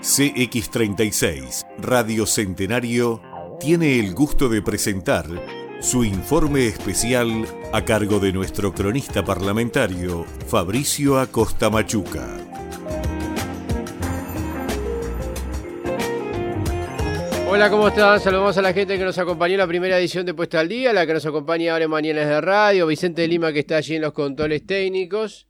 CX36 Radio Centenario tiene el gusto de presentar su informe especial a cargo de nuestro cronista parlamentario Fabricio Acosta Machuca. Hola, ¿cómo están? Saludamos a la gente que nos acompañó en la primera edición de Puesta al Día, la que nos acompaña ahora en Mañanas de Radio, Vicente de Lima, que está allí en los controles técnicos.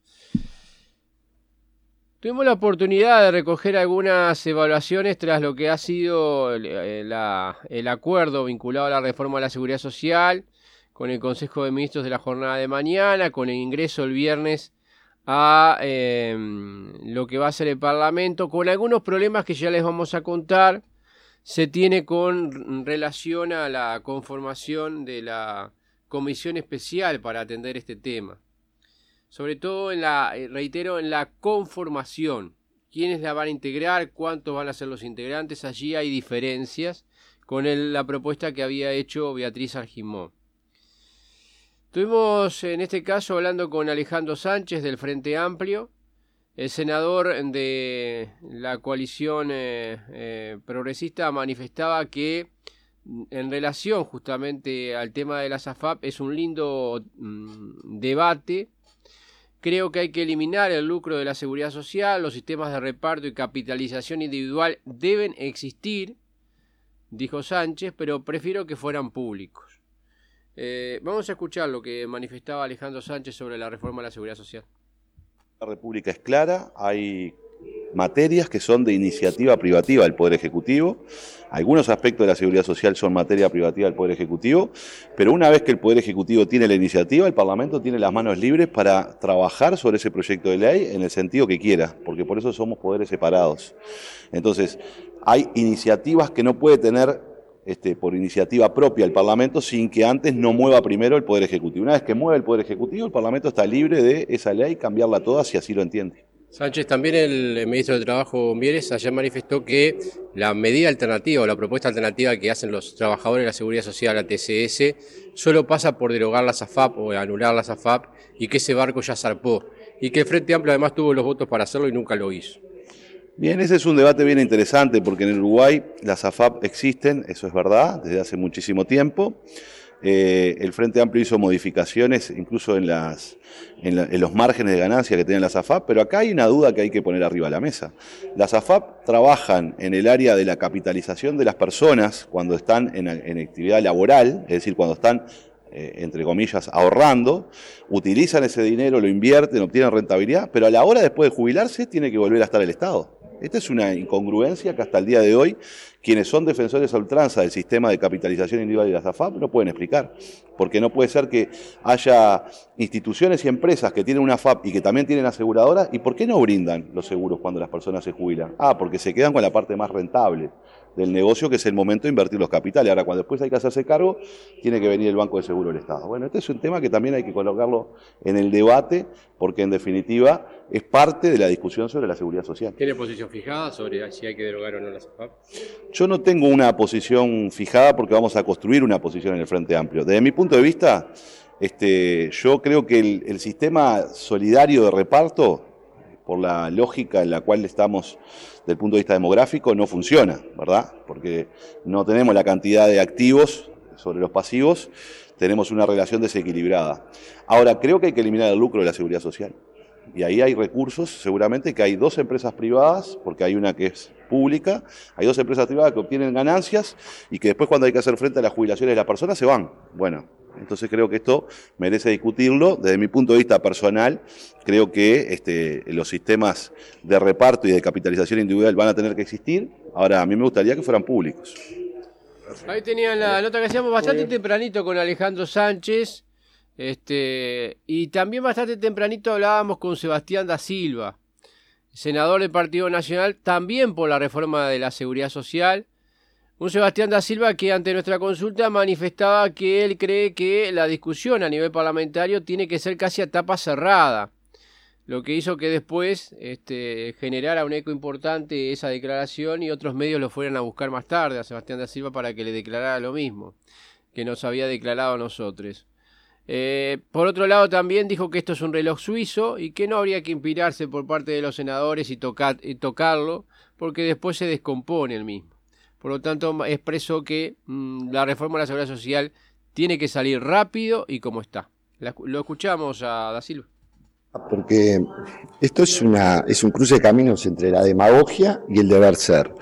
Tuvimos la oportunidad de recoger algunas evaluaciones tras lo que ha sido el acuerdo vinculado a la reforma de la Seguridad Social, con el Consejo de Ministros de la jornada de mañana, con el ingreso el viernes a lo que va a ser el Parlamento, con algunos problemas que ya les vamos a contar. Se tiene con relación a la conformación de la comisión especial para atender este tema. Sobre todo en la conformación. ¿Quiénes la van a integrar? ¿Cuántos van a ser los integrantes? Allí hay diferencias con la propuesta que había hecho Beatriz Argimón. Estuvimos en este caso hablando con Alejandro Sánchez del Frente Amplio, el senador de la coalición progresista manifestaba que en relación justamente al tema de las AFAP es un lindo debate. Creo que hay que eliminar el lucro de la seguridad social, los sistemas de reparto y capitalización individual deben existir, dijo Sánchez, pero prefiero que fueran públicos. Vamos a escuchar lo que manifestaba Alejandro Sánchez sobre la reforma de la seguridad social. La República es clara, hay materias que son de iniciativa privativa del Poder Ejecutivo, algunos aspectos de la seguridad social son materia privativa del Poder Ejecutivo, pero una vez que el Poder Ejecutivo tiene la iniciativa, el Parlamento tiene las manos libres para trabajar sobre ese proyecto de ley en el sentido que quiera, porque por eso somos poderes separados. Entonces, hay iniciativas que no puede tener por iniciativa propia el Parlamento sin que antes no mueva primero el Poder Ejecutivo. Una vez que mueve el Poder Ejecutivo, el Parlamento está libre de esa ley cambiarla toda si así lo entiende. Sánchez, también el ministro de Trabajo Mieres ayer manifestó que la medida alternativa o la propuesta alternativa que hacen los trabajadores de la Seguridad Social a TCS solo pasa por derogar las AFAP o anular las AFAP y que ese barco ya zarpó y que el Frente Amplio además tuvo los votos para hacerlo y nunca lo hizo. Bien, ese es un debate bien interesante porque en el Uruguay las AFAP existen, eso es verdad, desde hace muchísimo tiempo. El Frente Amplio hizo modificaciones incluso en los márgenes de ganancia que tienen las AFAP, pero acá hay una duda que hay que poner arriba de la mesa. Las AFAP trabajan en el área de la capitalización de las personas cuando están en actividad laboral, es decir, cuando están entre comillas, ahorrando, utilizan ese dinero, lo invierten, obtienen rentabilidad, pero a la hora después de jubilarse tiene que volver a estar el Estado. Esta es una incongruencia que hasta el día de hoy quienes son defensores a ultranza del sistema de capitalización individual de las AFAP no pueden explicar, porque no puede ser que haya instituciones y empresas que tienen una AFAP y que también tienen aseguradoras, ¿y por qué no brindan los seguros cuando las personas se jubilan? Porque se quedan con la parte más rentable del negocio, que es el momento de invertir los capitales. Ahora, cuando después hay que hacerse cargo, tiene que venir el Banco de Seguro del Estado. Bueno, este es un tema que también hay que colocarlo en el debate, porque en definitiva es parte de la discusión sobre la seguridad social. ¿Tiene posición fijada sobre si hay que derogar o no las AFAP? Yo no tengo una posición fijada porque vamos a construir una posición en el Frente Amplio. Desde mi punto de vista, yo creo que el sistema solidario de reparto, por la lógica en la cual estamos desde el punto de vista demográfico, no funciona, ¿verdad? Porque no tenemos la cantidad de activos sobre los pasivos, tenemos una relación desequilibrada. Ahora, creo que hay que eliminar el lucro de la seguridad social. Y ahí hay recursos, seguramente que hay dos empresas privadas, porque hay una que es pública, hay dos empresas privadas que obtienen ganancias y que después cuando hay que hacer frente a las jubilaciones de las personas se van. Bueno, entonces creo que esto merece discutirlo. Desde mi punto de vista personal, creo que los sistemas de reparto y de capitalización individual van a tener que existir. Ahora, a mí me gustaría que fueran públicos. Ahí tenían la nota que hacíamos bastante tempranito con Alejandro Sánchez. Y también bastante tempranito hablábamos con Sebastián da Silva, senador del Partido Nacional, también por la reforma de la seguridad social. Un Sebastián da Silva que ante nuestra consulta manifestaba que él cree que la discusión a nivel parlamentario tiene que ser casi a tapa cerrada, lo que hizo que después generara un eco importante esa declaración y otros medios lo fueran a buscar más tarde a Sebastián da Silva para que le declarara lo mismo que nos había declarado a nosotros. Por otro lado, también dijo que esto es un reloj suizo y que no habría que inspirarse por parte de los senadores y tocarlo, porque después se descompone el mismo. Por lo tanto, expresó que la reforma de la Seguridad Social tiene que salir rápido y como está. Lo escuchamos a Da Silva. Porque esto es un cruce de caminos entre la demagogia y el deber ser.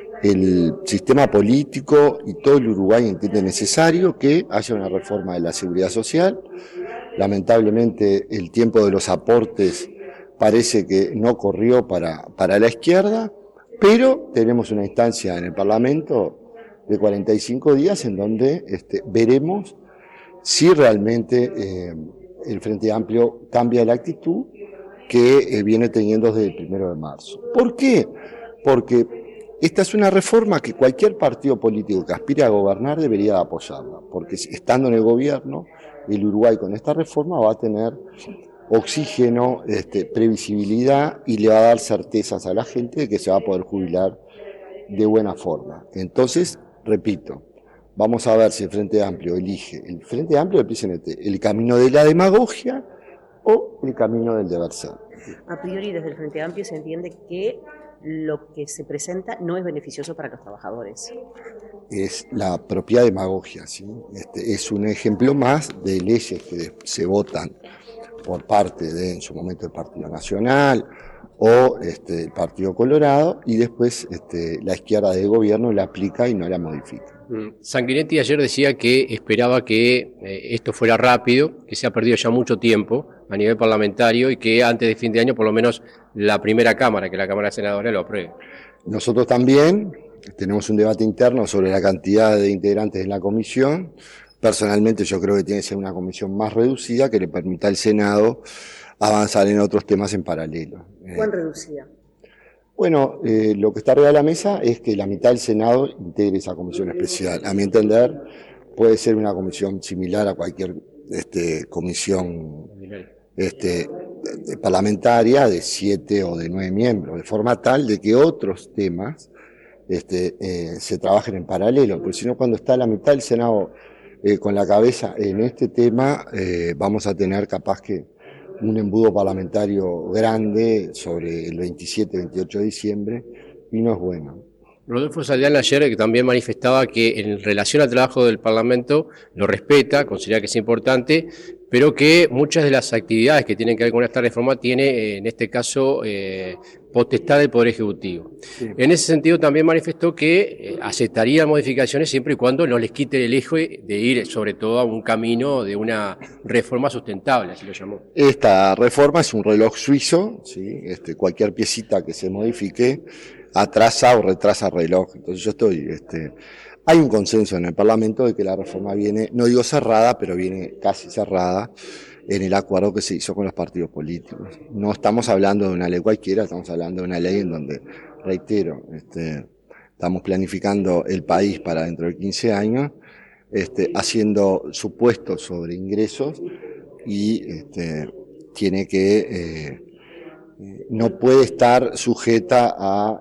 El sistema político y todo el Uruguay entiende necesario que haya una reforma de la seguridad social. Lamentablemente el tiempo de los aportes parece que no corrió para la izquierda, pero tenemos una instancia en el Parlamento de 45 días en donde veremos si realmente el Frente Amplio cambia la actitud que viene teniendo desde el 1 de marzo. ¿Por qué? Porque esta es una reforma que cualquier partido político que aspire a gobernar debería apoyarla, porque estando en el gobierno, el Uruguay con esta reforma va a tener oxígeno, previsibilidad y le va a dar certezas a la gente de que se va a poder jubilar de buena forma. Entonces, repito, vamos a ver si el Frente Amplio elige, el Frente Amplio del PCNT, el camino de la demagogia o el camino del deber ser. A priori, desde el Frente Amplio se entiende que lo que se presenta no es beneficioso para los trabajadores. Es la propia demagogia, ¿sí? Es un ejemplo más de leyes que se votan por parte de, en su momento, el Partido Nacional o el Partido Colorado, y después la izquierda del gobierno la aplica y no la modifica. Sanguinetti ayer decía que esperaba que esto fuera rápido, que se ha perdido ya mucho tiempo a nivel parlamentario y que antes de fin de año por lo menos la primera Cámara, que la Cámara de Senadores, lo apruebe. Nosotros también tenemos un debate interno sobre la cantidad de integrantes en la comisión. Personalmente yo creo que tiene que ser una comisión más reducida que le permita al Senado avanzar en otros temas en paralelo. ¿Cuán reducida? Bueno, lo que está arriba de la mesa es que la mitad del Senado integre esa comisión especial. A mi entender, puede ser una comisión similar a cualquier comisión parlamentaria de 7 o de 9 miembros, de forma tal de que otros temas se trabajen en paralelo, porque si no, cuando está la mitad del Senado con la cabeza en este tema, vamos a tener capaz que un embudo parlamentario grande sobre el 27-28 de diciembre, y no es bueno. Rodolfo Saldián ayer que también manifestaba que en relación al trabajo del Parlamento lo respeta, considera que es importante, pero que muchas de las actividades que tienen que ver con esta reforma tiene, en este caso, potestad del Poder Ejecutivo. Sí. En ese sentido también manifestó que aceptaría modificaciones siempre y cuando no les quite el eje de ir sobre todo a un camino de una reforma sustentable, así lo llamó. Esta reforma es un reloj suizo, ¿sí? Cualquier piecita que se modifique atrasa o retrasa el reloj. Entonces yo hay un consenso en el Parlamento de que la reforma viene, no digo cerrada, pero viene casi cerrada en el acuerdo que se hizo con los partidos políticos. No estamos hablando de una ley cualquiera, estamos hablando de una ley en donde, reitero, estamos planificando el país para dentro de 15 años, haciendo supuestos sobre ingresos y tiene que no puede estar sujeta a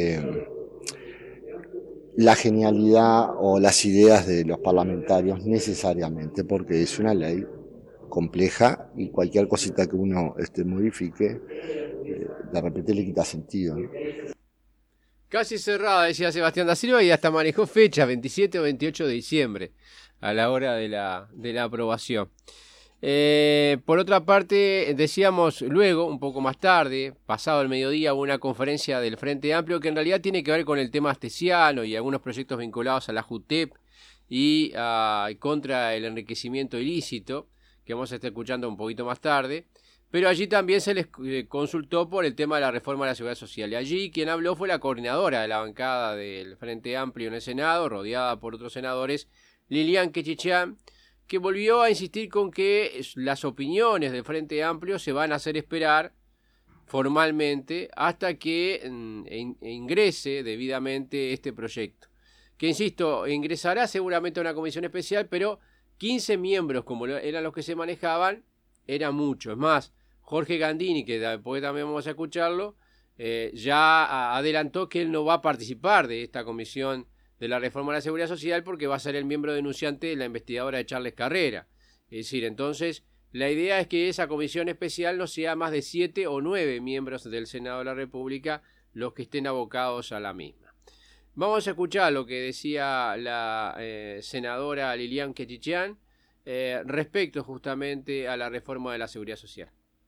la genialidad o las ideas de los parlamentarios necesariamente, porque es una ley compleja y cualquier cosita que uno modifique, de repente le quita sentido, ¿no? Casi cerrada, decía Sebastián Da Silva, y hasta manejó fecha, 27 o 28 de diciembre, a la hora de la aprobación. Por otra parte, decíamos luego, un poco más tarde, pasado el mediodía, hubo una conferencia del Frente Amplio que en realidad tiene que ver con el tema astesiano y algunos proyectos vinculados a la JUTEP y contra el enriquecimiento ilícito, que vamos a estar escuchando un poquito más tarde. Pero allí también se les consultó por el tema de la reforma de la Seguridad Social. Y allí quien habló fue la coordinadora de la bancada del Frente Amplio en el Senado, rodeada por otros senadores, Lilian Quechichán, que volvió a insistir con que las opiniones del Frente Amplio se van a hacer esperar formalmente hasta que ingrese debidamente este proyecto. Que, insisto, ingresará seguramente a una comisión especial, pero 15 miembros, como eran los que se manejaban, era mucho. Es más, Jorge Gandini, que después también vamos a escucharlo, ya adelantó que él no va a participar de esta comisión de la reforma de la Seguridad Social porque va a ser el miembro denunciante de la investigadora de Charles Carrera. Es decir, entonces, la idea es que esa comisión especial no sea más de 7 o 9 miembros del Senado de la República los que estén abocados a la misma. Vamos a escuchar lo que decía la senadora Lilian Quechichán respecto justamente a la reforma de la Seguridad Social.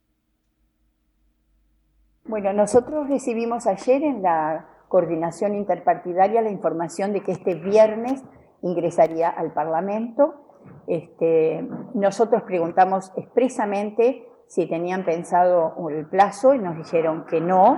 Bueno, nosotros recibimos ayer en la coordinación interpartidaria la información de que este viernes ingresaría al Parlamento. Nosotros preguntamos expresamente si tenían pensado el plazo y nos dijeron que no.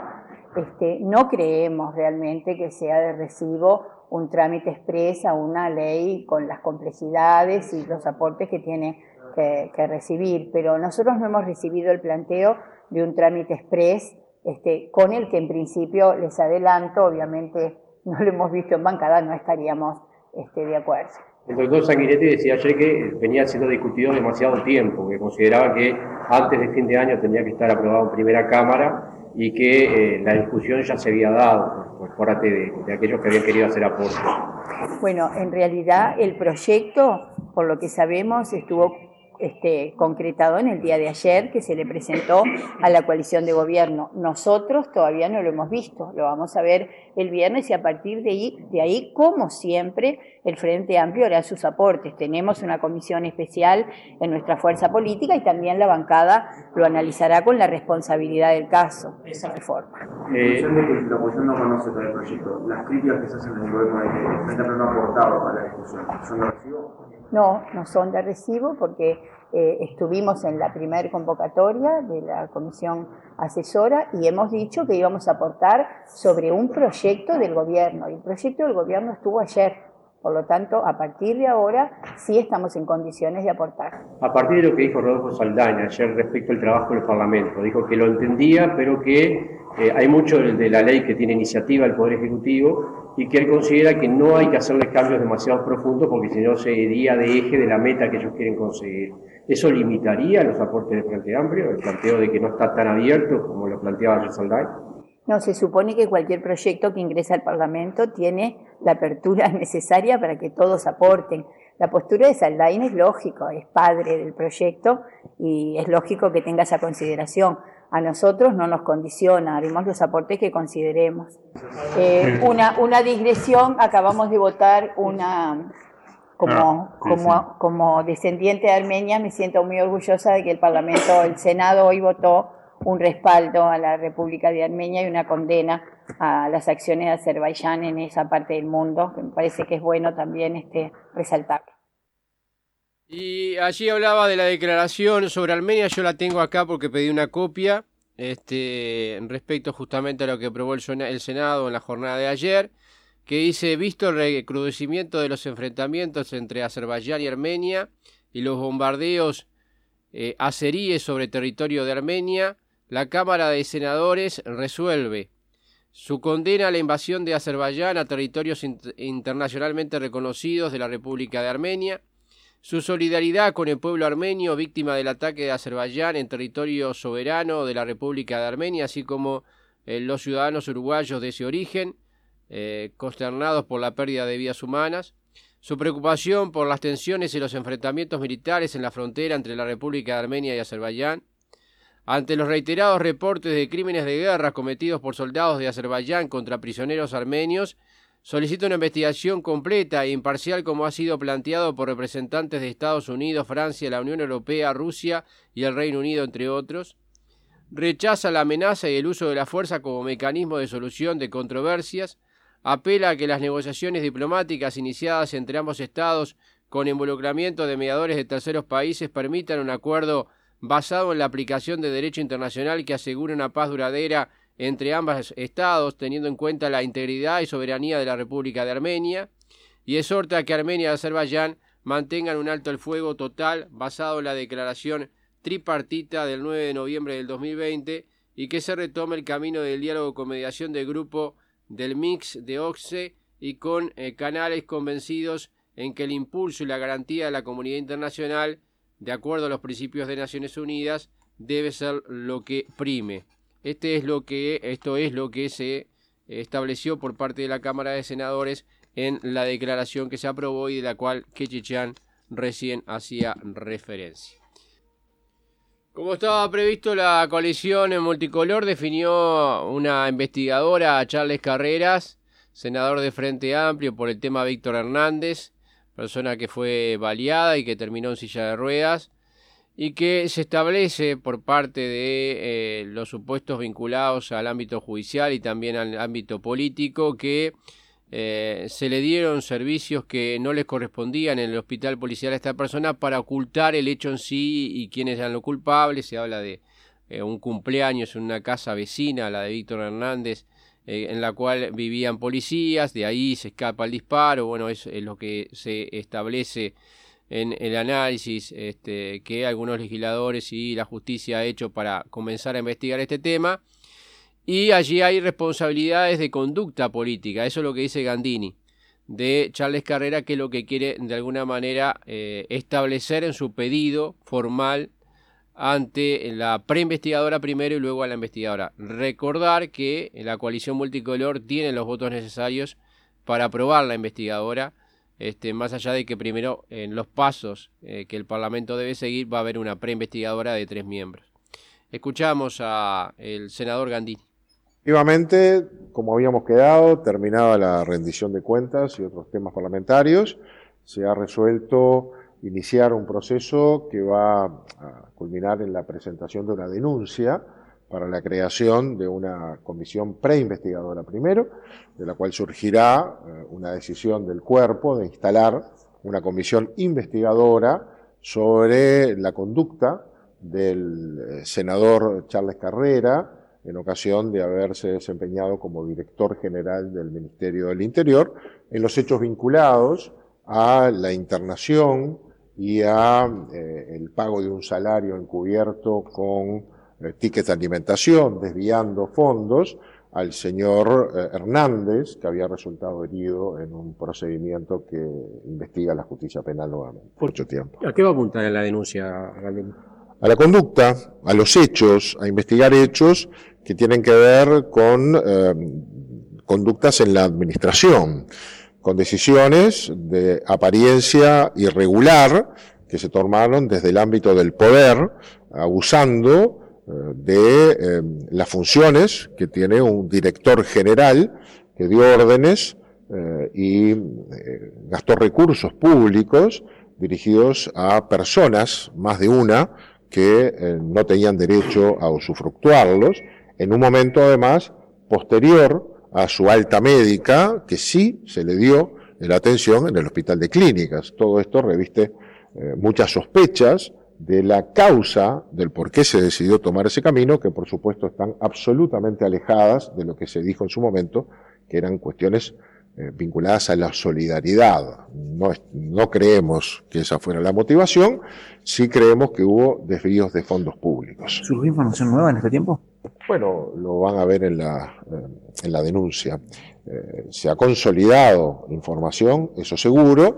No creemos realmente que sea de recibo un trámite exprés a una ley con las complejidades y los aportes que tiene que recibir, pero nosotros no hemos recibido el planteo de un trámite exprés con el que en principio, les adelanto, obviamente no lo hemos visto en bancada, no estaríamos de acuerdo. El doctor Sanguinetti decía ayer que venía siendo discutido demasiado tiempo, que consideraba que antes de fin de año tendría que estar aprobado en primera cámara y que la discusión ya se había dado por parte de aquellos que habían querido hacer aportes. Bueno, en realidad el proyecto, por lo que sabemos, estuvo concretado en el día de ayer, que se le presentó a la coalición de gobierno. Nosotros todavía no lo hemos visto, lo vamos a ver el viernes y a partir de ahí, como siempre, el Frente Amplio hará sus aportes. Tenemos una comisión especial en nuestra fuerza política y también la bancada lo analizará con la responsabilidad del caso, esa reforma. La oposición no conoce todo el proyecto. Las críticas que se hacen desde el gobierno de que el Frente Amplio no ha aportado para la discusión, ¿son de recibo? No, no son de recibo porque estuvimos en la primera convocatoria de la comisión asesora y hemos dicho que íbamos a aportar sobre un proyecto del gobierno. Y el proyecto del gobierno estuvo ayer, por lo tanto, a partir de ahora sí estamos en condiciones de aportar. A partir de lo que dijo Rodolfo Saldaña ayer respecto al trabajo del Parlamento, dijo que lo entendía, pero que hay mucho de la ley que tiene iniciativa el Poder Ejecutivo y que él considera que no hay que hacerle cambios demasiado profundos porque si no se iría de eje de la meta que ellos quieren conseguir. ¿Eso limitaría los aportes del Frente Amplio, el planteo de que no está tan abierto como lo planteaba ayer Saldaña? No, se supone que cualquier proyecto que ingresa al Parlamento tiene la apertura necesaria para que todos aporten. La postura de Saldaña es lógico, es padre del proyecto y es lógico que tenga esa consideración. A nosotros no nos condiciona, haremos los aportes que consideremos. Una digresión, acabamos de votar una... Como descendiente de Armenia me siento muy orgullosa de que el Senado hoy votó un respaldo a la República de Armenia y una condena a las acciones de Azerbaiyán en esa parte del mundo, que me parece que es bueno también resaltarlo. Y allí hablaba de la declaración sobre Armenia, yo la tengo acá porque pedí una copia respecto justamente a lo que aprobó el Senado en la jornada de ayer, que dice: visto el recrudecimiento de los enfrentamientos entre Azerbaiyán y Armenia y los bombardeos azeríes sobre territorio de Armenia, la Cámara de Senadores resuelve su condena a la invasión de Azerbaiyán a territorios internacionalmente reconocidos de la República de Armenia, su solidaridad con el pueblo armenio víctima del ataque de Azerbaiyán en territorio soberano de la República de Armenia, así como los ciudadanos uruguayos de ese origen, consternados por la pérdida de vidas humanas, su preocupación por las tensiones y los enfrentamientos militares en la frontera entre la República de Armenia y Azerbaiyán, ante los reiterados reportes de crímenes de guerra cometidos por soldados de Azerbaiyán contra prisioneros armenios, solicita una investigación completa e imparcial como ha sido planteado por representantes de Estados Unidos, Francia, la Unión Europea, Rusia y el Reino Unido, entre otros. Rechaza la amenaza y el uso de la fuerza como mecanismo de solución de controversias. Apela a que las negociaciones diplomáticas iniciadas entre ambos estados con involucramiento de mediadores de terceros países permitan un acuerdo basado en la aplicación de derecho internacional que asegure una paz duradera entre ambos estados, teniendo en cuenta la integridad y soberanía de la República de Armenia, y exhorta a que Armenia y Azerbaiyán mantengan un alto el fuego total basado en la declaración tripartita del 9 de noviembre del 2020 y que se retome el camino del diálogo con mediación del grupo del mix de OSCE y con canales convencidos en que el impulso y la garantía de la comunidad internacional, de acuerdo a los principios de Naciones Unidas, debe ser lo que prime. Esto es lo que se estableció por parte de la Cámara de Senadores en la declaración que se aprobó y de la cual Quechichán recién hacía referencia. Como estaba previsto, la coalición en multicolor definió una investigadora a Charles Carreras, senador de Frente Amplio, por el tema Víctor Hernández, persona que fue baleada y que terminó en silla de ruedas, y que se establece por parte de los supuestos vinculados al ámbito judicial y también al ámbito político que se le dieron servicios que no les correspondían en el hospital policial a esta persona para ocultar el hecho en sí y quiénes eran los culpables. Se habla de un cumpleaños en una casa vecina, la de Víctor Hernández, en la cual vivían policías, de ahí se escapa el disparo. Bueno, es lo que se establece en el análisis que algunos legisladores y la justicia ha hecho para comenzar a investigar este tema. Y allí hay responsabilidades de conducta política, eso es lo que dice Gandini, de Charles Carrera, que es lo que quiere de alguna manera establecer en su pedido formal ante la preinvestigadora primero y luego a la investigadora. Recordar que la coalición multicolor tiene los votos necesarios para aprobar la investigadora, más allá de que primero en los pasos que el Parlamento debe seguir va a haber una preinvestigadora de 3 miembros. Escuchamos al senador Gandini. Efectivamente, como habíamos quedado, terminada la rendición de cuentas y otros temas parlamentarios, se ha resuelto iniciar un proceso que va a culminar en la presentación de una denuncia para la creación de una comisión preinvestigadora primero, de la cual surgirá una decisión del cuerpo de instalar una comisión investigadora sobre la conducta del senador Charles Carrera, en ocasión de haberse desempeñado como director general del Ministerio del Interior, en los hechos vinculados a la internación y a el pago de un salario encubierto con tickets de alimentación, desviando fondos al señor Hernández, que había resultado herido en un procedimiento que investiga la justicia penal nuevamente por mucho tiempo. ¿A qué va a apuntar en la denuncia, Gandini? A la conducta, a los hechos, a investigar hechos que tienen que ver con conductas en la administración, con decisiones de apariencia irregular que se tomaron desde el ámbito del poder, abusando de las funciones que tiene un director general que dio órdenes y gastó recursos públicos dirigidos a personas, más de una, que no tenían derecho a usufructuarlos, en un momento además posterior a su alta médica, que sí se le dio la atención en el Hospital de Clínicas. Todo esto reviste muchas sospechas de la causa del por qué se decidió tomar ese camino, que por supuesto están absolutamente alejadas de lo que se dijo en su momento, que eran cuestiones vinculadas a la solidaridad. No creemos que esa fuera la motivación, sí creemos que hubo desvíos de fondos públicos. ¿Surgió información nueva en este tiempo? Bueno, lo van a ver en la denuncia. Se ha consolidado información, eso seguro,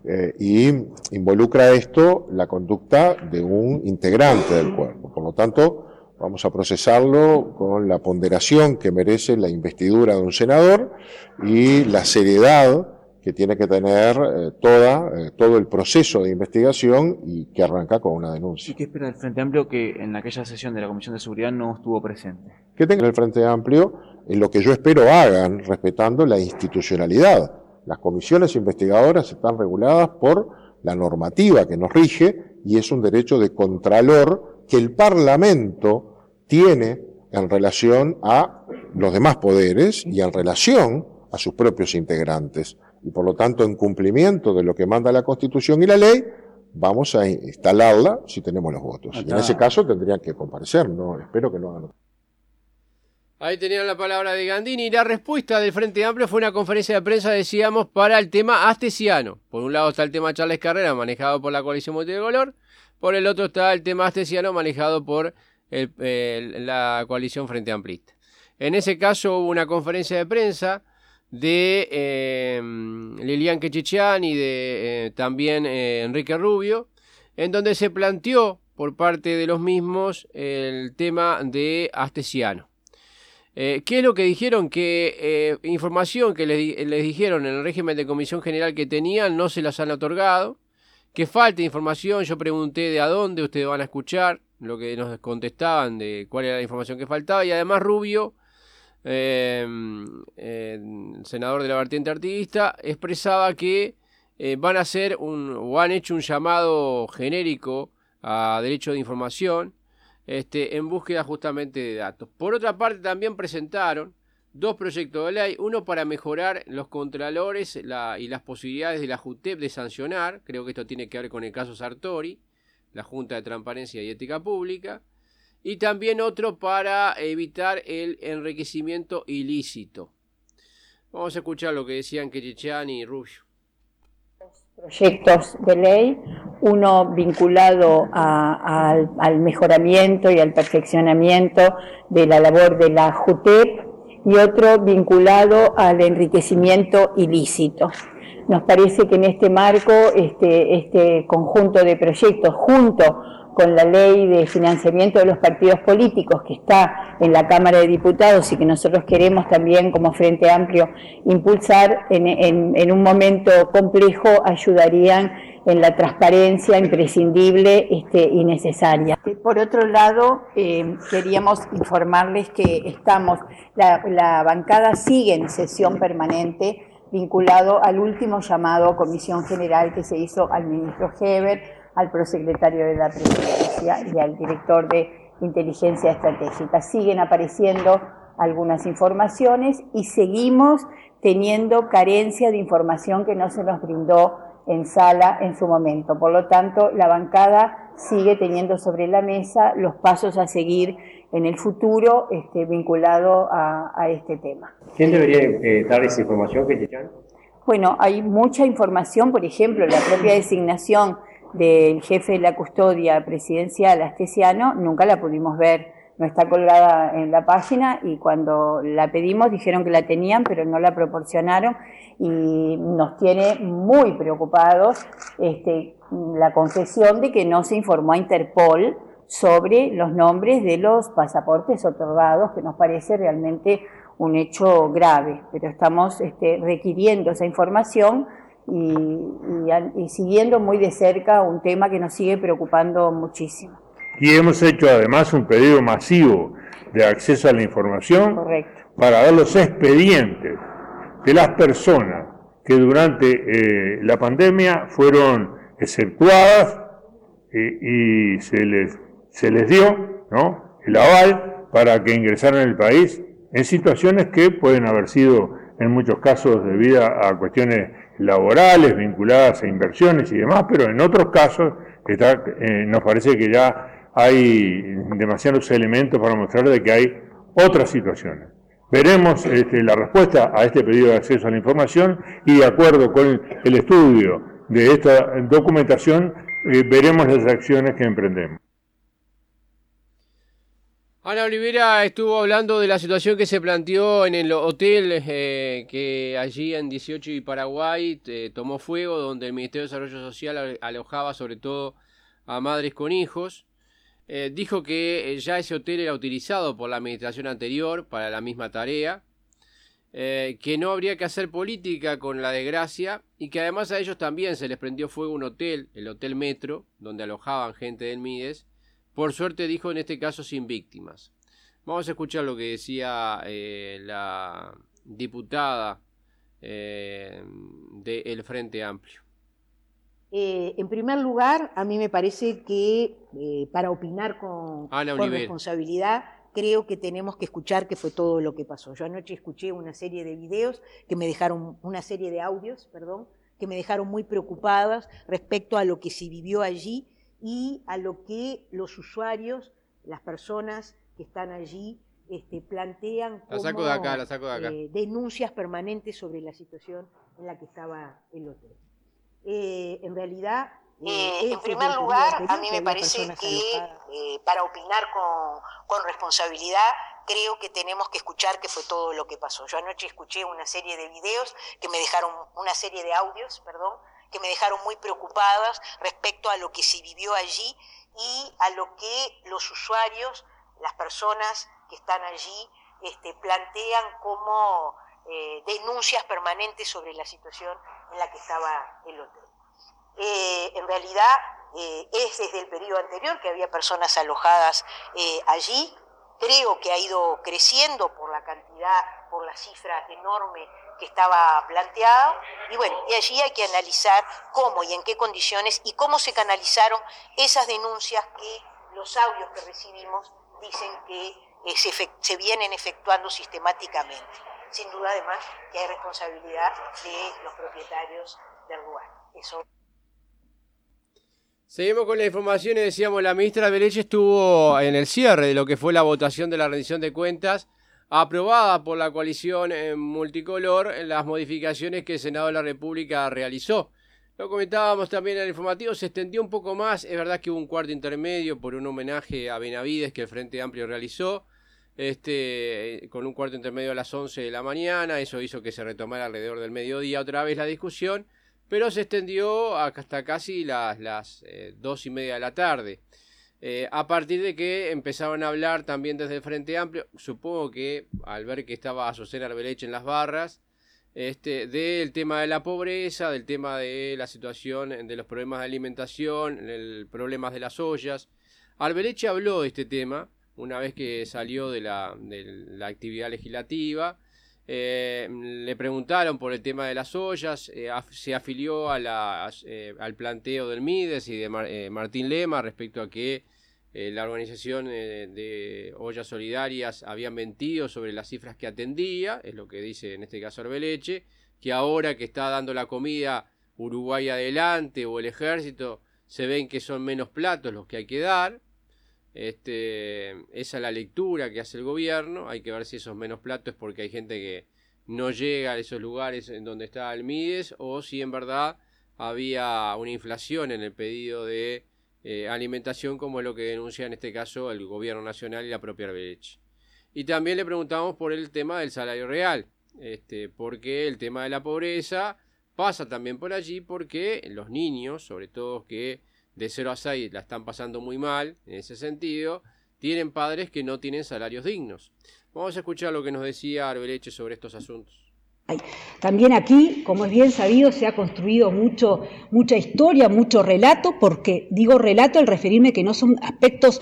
y involucra esto la conducta de un integrante del cuerpo. Por lo tanto, vamos a procesarlo con la ponderación que merece la investidura de un senador y la seriedad que tiene que tener todo el proceso de investigación y que arranca con una denuncia. ¿Y qué espera el Frente Amplio que en aquella sesión de la Comisión de Seguridad no estuvo presente? Que tenga el Frente Amplio en lo que yo espero hagan, respetando la institucionalidad. Las comisiones investigadoras están reguladas por la normativa que nos rige y es un derecho de contralor que el Parlamento tiene en relación a los demás poderes y en relación a sus propios integrantes. Y por lo tanto, en cumplimiento de lo que manda la Constitución y la ley, vamos a instalarla si tenemos los votos. Y en ese caso tendrían que comparecer, no, espero que no hagan. Ahí tenían la palabra de Gandini. La respuesta del Frente Amplio fue una conferencia de prensa, decíamos, para el tema astesiano. Por un lado está el tema Charles Carrera, manejado por la coalición multicolor. Por el otro está el tema astesiano, manejado por la coalición Frente Amplista. En ese caso hubo una conferencia de prensa de Lilian Quechichán y de también Enrique Rubio, en donde se planteó por parte de los mismos el tema de astesiano. ¿Qué es lo que dijeron? Que información que les dijeron en el régimen de comisión general que tenían no se las han otorgado, que falta información. Yo pregunté de a dónde, ustedes van a escuchar lo que nos contestaban de cuál era la información que faltaba. Y además Rubio, senador de la vertiente artiguista, expresaba que van a hacer o han hecho un llamado genérico a derecho de información en búsqueda justamente de datos. Por otra parte, también presentaron 2 proyectos de ley, uno para mejorar los contralores y las posibilidades de la JUTEP de sancionar, creo que esto tiene que ver con el caso Sartori, la Junta de Transparencia y Ética Pública, y también otro para evitar el enriquecimiento ilícito. Vamos a escuchar lo que decían Quechichán y Rubio. Proyectos de ley, uno vinculado al mejoramiento y al perfeccionamiento de la labor de la JUTEP y otro vinculado al enriquecimiento ilícito. Nos parece que en este marco, este conjunto de proyectos, junto con la ley de financiamiento de los partidos políticos que está en la Cámara de Diputados y que nosotros queremos también como Frente Amplio impulsar en un momento complejo, ayudarían en la transparencia imprescindible y necesaria. Por otro lado, queríamos informarles que la bancada sigue en sesión permanente vinculado al último llamado a Comisión General que se hizo al ministro Heber, al prosecretario de la Presidencia y al director de Inteligencia Estratégica. Siguen apareciendo algunas informaciones y seguimos teniendo carencia de información que no se nos brindó en sala en su momento. Por lo tanto, la bancada sigue teniendo sobre la mesa los pasos a seguir en el futuro vinculado a este tema. ¿Quién debería dar esa información, Quechichán? Bueno, hay mucha información, por ejemplo, la propia designación del jefe de la custodia presidencial, Astesiano, nunca la pudimos ver, no está colgada en la página y cuando la pedimos dijeron que la tenían pero no la proporcionaron y nos tiene muy preocupados la confesión de que no se informó a Interpol sobre los nombres de los pasaportes otorgados, que nos parece realmente un hecho grave, pero estamos requiriendo esa información y siguiendo muy de cerca un tema que nos sigue preocupando muchísimo. Y hemos hecho además un pedido masivo de acceso a la información. Correcto. Para ver los expedientes de las personas que durante la pandemia fueron exceptuadas y se les dio, ¿no?, el aval para que ingresaran al país en situaciones que pueden haber sido en muchos casos debido a cuestiones laborales vinculadas a inversiones y demás, pero en otros casos nos parece que ya hay demasiados elementos para mostrar de que hay otras situaciones. Veremos la respuesta a este pedido de acceso a la información y de acuerdo con el estudio de esta documentación veremos las acciones que emprendemos. Ana Olivera estuvo hablando de la situación que se planteó en el hotel que allí en 18 y Paraguay tomó fuego, donde el Ministerio de Desarrollo Social alojaba sobre todo a madres con hijos. Dijo que ya ese hotel era utilizado por la administración anterior para la misma tarea, que no habría que hacer política con la desgracia y que además a ellos también se les prendió fuego un hotel, el Hotel Metro, donde alojaban gente del MIDES. Por suerte, dijo, en este caso sin víctimas. Vamos a escuchar lo que decía la diputada del Frente Amplio. En primer lugar, a mí me parece que para opinar con responsabilidad, creo que tenemos que escuchar qué fue todo lo que pasó. Yo anoche escuché una serie de videos que me dejaron, una serie de audios, perdón, que me dejaron muy preocupadas respecto a lo que se vivió allí y a lo que los usuarios, las personas que están allí, plantean como la saco de acá. Denuncias permanentes sobre la situación en la que estaba el hotel. En realidad, en primer lugar, a mí me parece que para opinar con responsabilidad, creo que tenemos que escuchar qué fue todo lo que pasó. Yo anoche escuché una serie de videos que me dejaron, una serie de audios, perdón, que me dejaron muy preocupadas respecto a lo que se vivió allí y a lo que los usuarios, las personas que están allí, plantean como denuncias permanentes sobre la situación en la que estaba el hotel. en realidad es desde el periodo anterior que había personas alojadas allí. Creo que ha ido creciendo por la cantidad, por la cifra enorme que estaba planteada, y bueno, y allí hay que analizar cómo y en qué condiciones y cómo se canalizaron esas denuncias que los audios que recibimos dicen que se vienen efectuando sistemáticamente. Sin duda, además, que hay responsabilidad de los propietarios del lugar. Eso. Seguimos con las informaciones. Decíamos, la ministra Arbeleche estuvo en el cierre de lo que fue la votación de la rendición de cuentas aprobada por la coalición multicolor en las modificaciones que el Senado de la República realizó. Lo comentábamos también en el informativo, se extendió un poco más. Es verdad que hubo un cuarto intermedio por un homenaje a Benavides que el Frente Amplio realizó, con un cuarto intermedio a las 11 de la mañana. Eso hizo que se retomara alrededor del mediodía otra vez la discusión, pero se extendió hasta casi las 2:30 de la tarde. A partir de que empezaron a hablar también desde el Frente Amplio, supongo que al ver que estaba Azucena Arbeleche en las barras, del tema de la pobreza, del tema de la situación de los problemas de alimentación, el problemas de las ollas. Arbeleche habló de este tema una vez que salió de la actividad legislativa. Le preguntaron por el tema de las ollas, se afilió al planteo del Mides y de Martín Lema respecto a que la organización de ollas solidarias había mentido sobre las cifras que atendía, es lo que dice en este caso Arbeleche, que ahora que está dando la comida Uruguay Adelante o el Ejército, se ven que son menos platos los que hay que dar. Esa es la lectura que hace el gobierno. Hay que ver si esos menos platos es porque hay gente que no llega a esos lugares en donde está el Mides, o si en verdad había una inflación en el pedido de alimentación, como es lo que denuncia en este caso el gobierno nacional y la propia Arbeleche. Y también le preguntamos por el tema del salario real, porque el tema de la pobreza pasa también por allí, porque los niños, sobre todo que de 0 a 6 la están pasando muy mal en ese sentido, tienen padres que no tienen salarios dignos. Vamos a escuchar lo que nos decía Arbeleche sobre estos asuntos. También aquí, como es bien sabido, se ha construido mucha historia, mucho relato, porque digo relato al referirme que no son aspectos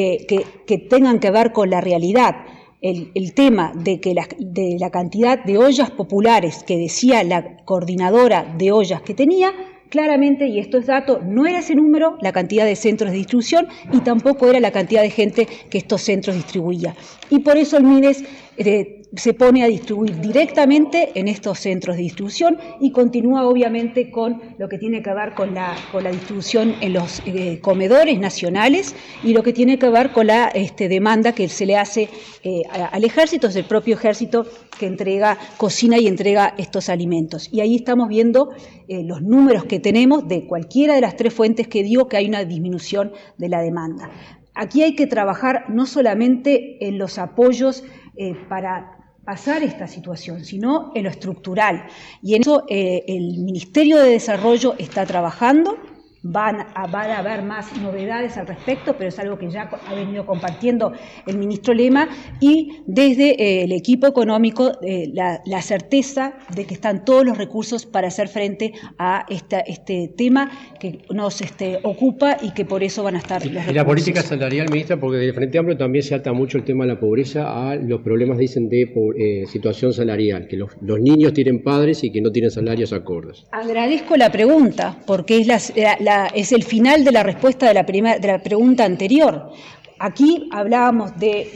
que tengan que ver con la realidad. El tema de la cantidad de ollas populares que decía la coordinadora de ollas que tenía, claramente, y esto es dato, no era ese número la cantidad de centros de distribución y tampoco era la cantidad de gente que estos centros distribuía. Y por eso el Mides se pone a distribuir directamente en estos centros de distribución y continúa obviamente con lo que tiene que ver con la distribución en los comedores nacionales y lo que tiene que ver con la demanda que se le hace al ejército, es el propio ejército que cocina y entrega estos alimentos. Y ahí estamos viendo los números que tenemos de cualquiera de las tres fuentes que digo, que hay una disminución de la demanda. Aquí hay que trabajar no solamente en los apoyos para pasar esta situación, sino en lo estructural. Y en eso el Ministerio de Desarrollo está trabajando. Van a haber más novedades al respecto, pero es algo que ya ha venido compartiendo el ministro Lema, y desde el equipo económico la certeza de que están todos los recursos para hacer frente a este tema que nos ocupa y que por eso van a estar los recursos. Y la política salarial, ministra, porque del Frente Amplio también se ata mucho el tema de la pobreza a los problemas, dicen, de situación salarial, que los niños tienen padres y que no tienen salarios acordes. Agradezco la pregunta, porque es el final de la respuesta de la pregunta anterior. Aquí hablábamos de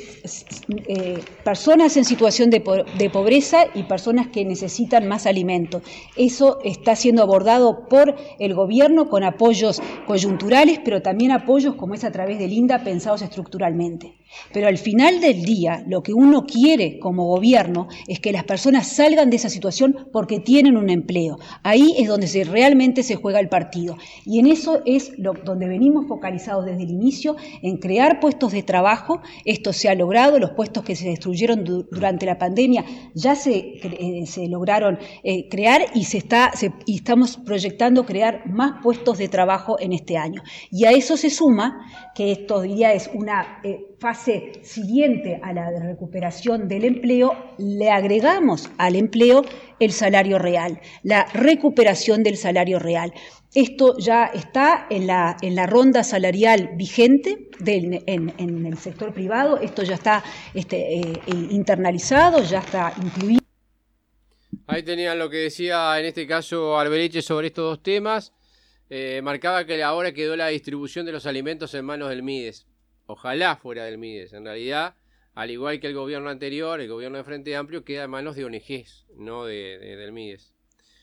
personas en situación de pobreza y personas que necesitan más alimento. Eso está siendo abordado por el gobierno con apoyos coyunturales, pero también apoyos como es a través del INDA pensados estructuralmente. Pero al final del día, lo que uno quiere como gobierno es que las personas salgan de esa situación porque tienen un empleo. Ahí es donde realmente se juega el partido. Y en eso es donde venimos focalizados desde el inicio, en crear puestos de trabajo. Esto se ha logrado, los puestos que se destruyeron durante la pandemia ya se lograron crear y estamos proyectando crear más puestos de trabajo en este año. Y a eso se suma que esto diría es una fase siguiente a la recuperación del empleo, le agregamos al empleo el salario real, la recuperación del salario real. Esto ya está en la ronda salarial vigente en el sector privado, esto ya está internalizado, ya está incluido. Ahí tenían lo que decía en este caso Arbeleche sobre estos dos temas. Marcaba que ahora quedó la distribución de los alimentos en manos del MIDES. Ojalá fuera del MIDES. En realidad, al igual que el gobierno anterior, el gobierno de Frente Amplio queda en manos de ONGs, no del MIDES.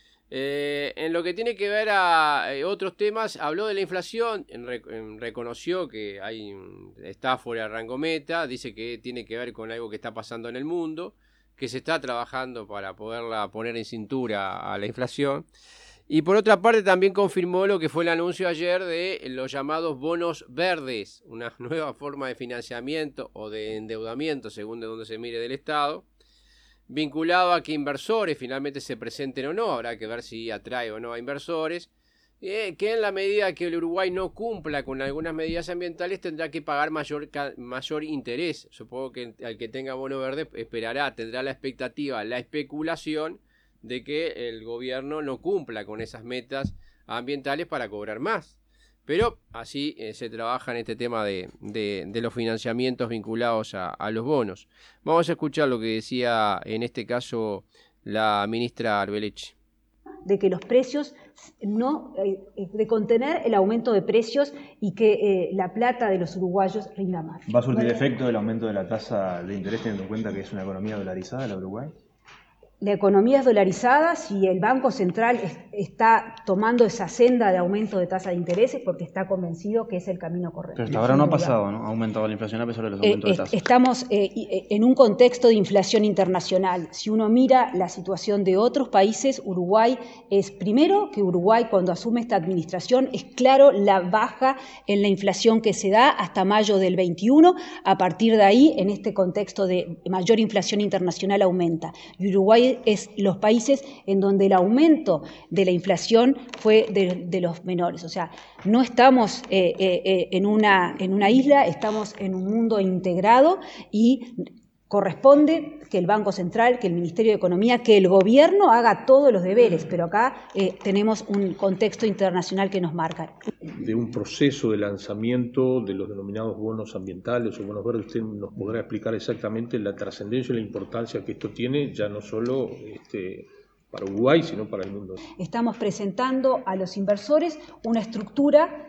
En lo que tiene que ver a otros temas, habló de la inflación, reconoció que está fuera de rango meta, dice que tiene que ver con algo que está pasando en el mundo, que se está trabajando para poderla poner en cintura a la inflación. Y por otra parte también confirmó lo que fue el anuncio ayer de los llamados bonos verdes, una nueva forma de financiamiento o de endeudamiento, según de dónde se mire, del Estado, vinculado a que inversores finalmente se presenten o no, habrá que ver si atrae o no a inversores, que en la medida que el Uruguay no cumpla con algunas medidas ambientales tendrá que pagar mayor interés. Supongo que al que tenga bono verde tendrá la expectativa, la especulación de que el gobierno no cumpla con esas metas ambientales para cobrar más. Pero así se trabaja en este tema de los financiamientos vinculados a los bonos. Vamos a escuchar lo que decía en este caso la ministra Arbeleche. De que los precios, de contener el aumento de precios y que la plata de los uruguayos rinda más. ¿Va a surtir efecto el aumento de la tasa de interés teniendo en cuenta que es una economía dolarizada la Uruguay? La economía es dolarizada, si el Banco Central está tomando esa senda de aumento de tasa de intereses porque está convencido que es el camino correcto. Pero hasta ahora no ha pasado, ¿no? Ha aumentado la inflación a pesar de los aumentos de tasas. Estamos en un contexto de inflación internacional. Si uno mira la situación de otros países, Uruguay es, primero, que Uruguay cuando asume esta administración es claro la baja en la inflación que se da hasta mayo del 21. A partir de ahí, en este contexto de mayor inflación internacional aumenta. Y Uruguay es los países en donde el aumento de la inflación fue de los menores. O sea, no estamos en una isla, estamos en un mundo integrado y corresponde que el Banco Central, que el Ministerio de Economía, que el gobierno haga todos los deberes, pero acá tenemos un contexto internacional que nos marca. De un proceso de lanzamiento de los denominados bonos ambientales o bonos verdes, usted nos podrá explicar exactamente la trascendencia y la importancia que esto tiene, ya no solo para Uruguay, sino para el mundo. Estamos presentando a los inversores una estructura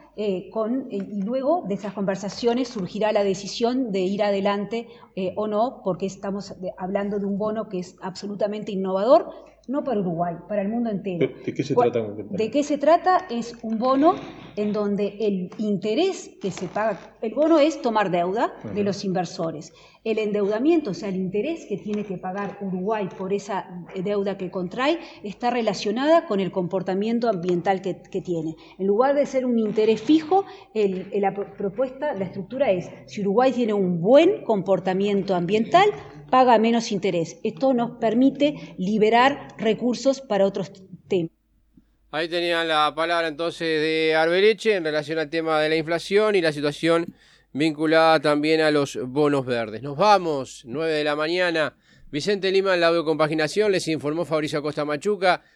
y luego de esas conversaciones surgirá la decisión de ir adelante o no, porque estamos hablando de un bono que es absolutamente innovador, no para Uruguay, para el mundo entero. ¿De qué se trata? ¿De qué se trata? Es un bono en donde el interés que se paga, el bono es tomar deuda de los inversores. El endeudamiento, o sea, el interés que tiene que pagar Uruguay por esa deuda que contrae, está relacionada con el comportamiento ambiental que tiene. En lugar de ser un interés fijo, la propuesta, la estructura es, si Uruguay tiene un buen comportamiento ambiental, paga menos interés. Esto nos permite liberar recursos para otros temas. Ahí tenían la palabra entonces de Arbeleche en relación al tema de la inflación y la situación vinculada también a los bonos verdes. Nos vamos, 9 de la mañana. Vicente Lima en la audiocompaginación, les informó Fabricio Acosta Machuca.